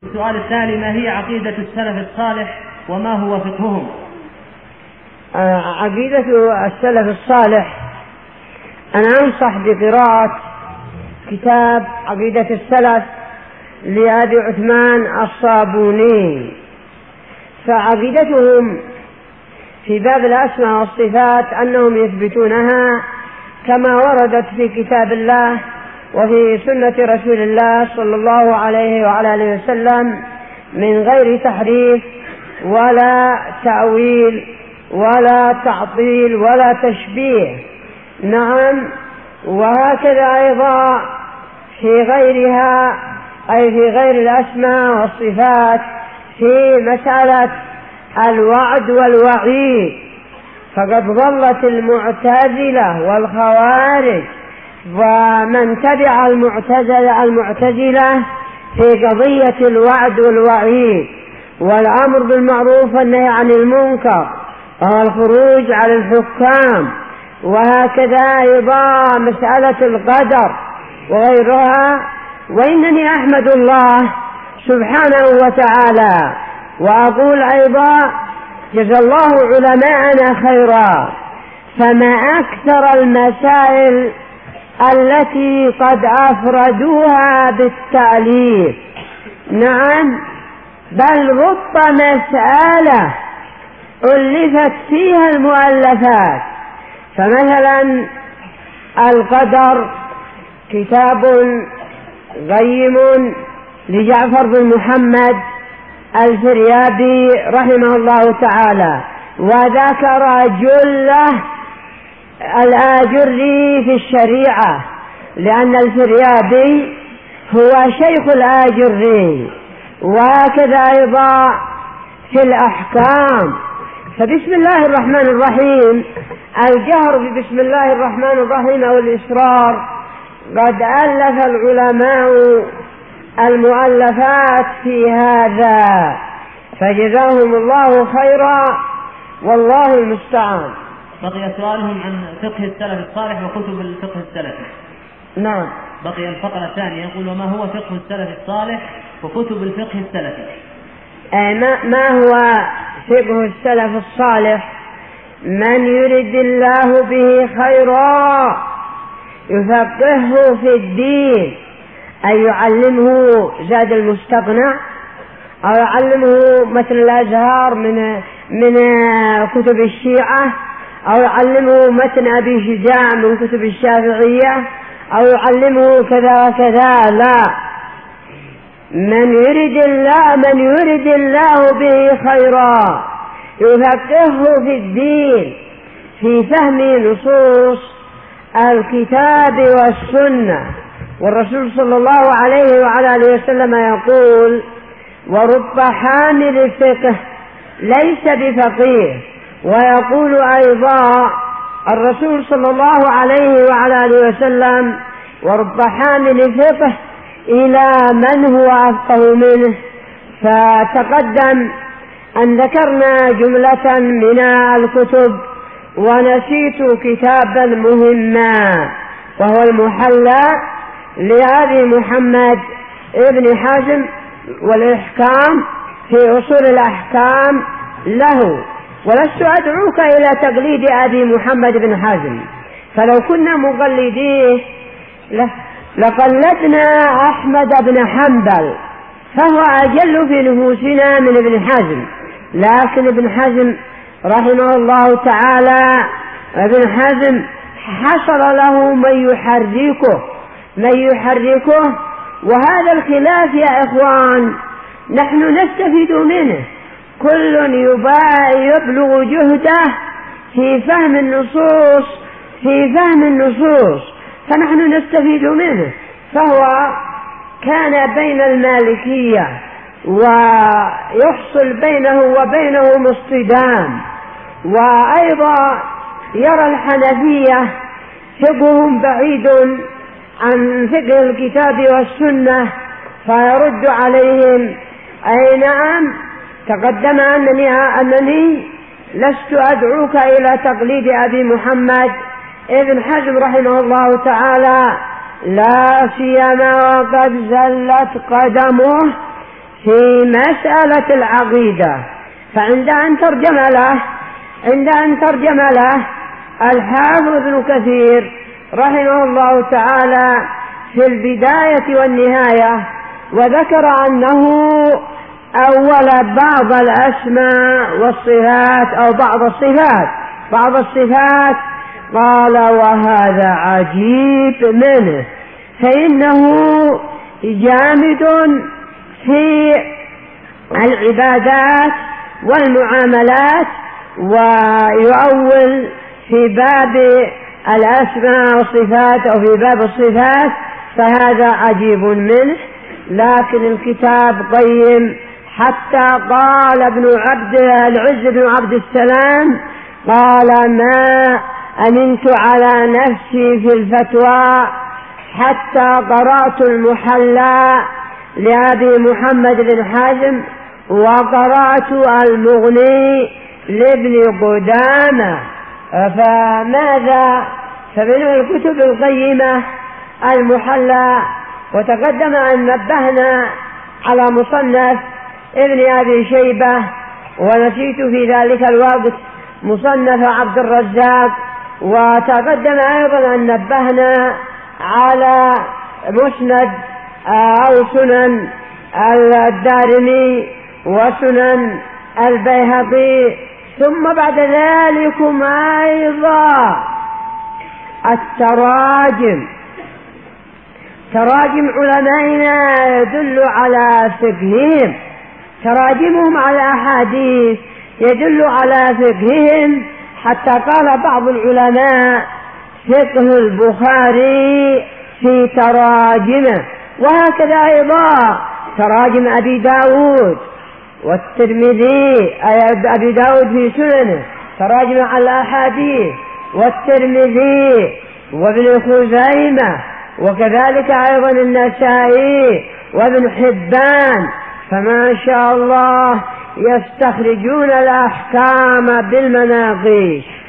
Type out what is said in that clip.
السؤال التالي: ما هي عقيدة السلف الصالح وما هو فقههم؟ عقيدة السلف الصالح، أنا أنصح بقراءة كتاب عقيدة السلف لأبي عثمان الصابوني. فعقيدتهم في باب الأسماء والصفات أنهم يثبتونها كما وردت في كتاب الله وفي سنة رسول الله صلى الله عليه وعلى آله وسلم من غير تحريف ولا تأويل ولا تعطيل ولا تشبيه. نعم، وهكذا أيضا في غيرها، أي في غير الأسماء والصفات، في مسألة الوعد والوعيد، فقد ضلت المعتزلة والخوارج ومن تبع المعتزلة في قضية الوعد والوعيد والأمر بالمعروف والنهي عن المنكر والخروج على الحكام، وهكذا أيضا مسألة القدر وغيرها. وإنني أحمد الله سبحانه وتعالى وأقول أيضا جزا الله علماءنا خيرا، فما أكثر المسائل التي قد أفردوها بالتأليف. نعم، بل رب مسألة ألفت فيها المؤلفات. فمثلا القدر كتاب غيم لجعفر بن محمد الفريابي رحمه الله تعالى، وذكر جله الآجري في الشريعة، لأن الفريابي هو شيخ الآجري. وهكذا أيضا في الأحكام، فبسم الله الرحمن الرحيم، الجهر ببسم الله الرحمن الرحيم أو الإسرار، قد ألف العلماء المؤلفات في هذا، فجزاهم الله خيرا والله المستعان. بقي سؤالهم عن فقه السلف الصالح وكتب الفقه السلفي. نعم، بقي الفقرة الثانية، يقول: وما هو فقه السلف الصالح وكتب الفقه السلفي؟ ما هو فقه السلف الصالح؟ من يرد الله به خيرا يفقهه في الدين، أي يعلمه زاد المستقنع، أو يعلمه مثل الأزهار من كتب الشيعة، أو يعلمه متن أبي شجاع من كتب الشافعية، أو يعلمه كذا وكذا. لا، من يرد الله به خيرا يفقهه في الدين، في فهم نصوص الكتاب والسنة. والرسول صلى الله عليه وعلى آله وسلم يقول: ورب حامل فقه ليس بفقيه. ويقول أيضا الرسول صلى الله عليه وعلى آله وسلم: ورب حامل فقه إلى من هو أفقه منه. فتقدم أن ذكرنا جملة من الكتب ونسيت كتابا مهما، وهو المحلى لأبي محمد ابن حزم والإحكام في أصول الأحكام له. ولست أدعوك إلى تقليد أبي محمد بن حزم، فلو كنا مقلديه لقلدنا أحمد بن حنبل، فهو أجل في نفوسنا من ابن حزم. لكن ابن حزم رحمه الله تعالى، ابن حزم حصل له من يحركه. وهذا الخلاف يا إخوان نحن نستفيد منه، كل يبلغ جهده في فهم النصوص، فنحن نستفيد منه. فهو كان بين المالكية ويحصل بينه وبينهم اصطدام، وأيضا يرى الحنفية فقههم بعيد عن فقه الكتاب والسنة فيرد عليهم. أي نعم، تقدم أنني لست أدعوك إلى تقليد أبي محمد ابن حزم رحمه الله تعالى، لا سيما وقد زلت قدمه في مسألة العقيدة. فعند أن ترجم له الحافظ ابن كثير رحمه الله تعالى في البداية والنهاية، وذكر أنه أول بعض الأسماء والصفات أو بعض الصفات قال وهذا عجيب منه، فإنه جامد في العبادات والمعاملات ويؤول في باب الأسماء والصفات أو في باب الصفات، فهذا عجيب منه. لكن الكتاب قيم، حتى قال ابن عبد العز بن عبد السلام قال ما أمنت على نفسي في الفتوى حتى قرأت المحلى لأبي محمد بن حزم وقرأت المغني لابن قدامة. فمن الكتب القيمة المحلى. وتقدم أن نبهنا على مصنف ابن أبي شيبة، ونسيت في ذلك الوقت مصنف عبد الرزاق. وتقدم أيضا أن نبهنا على مسند أو سنن الدارمي وسنن البيهقي. ثم بعد ذلك أيضا تراجم علمائنا يدل على فقههم، تراجمهم على أحاديث يدل على فقههم، حتى قال بعض العلماء فقه البخاري في تراجمه. وهكذا أيضا تراجم أبي داود والترمذي، أبي داود في سننه تراجم على الأحاديث، والترمذي وابن خزيمة، وكذلك أيضا النسائي وابن حبان. فما شاء الله يستخرجون الأحكام بالمناقيش.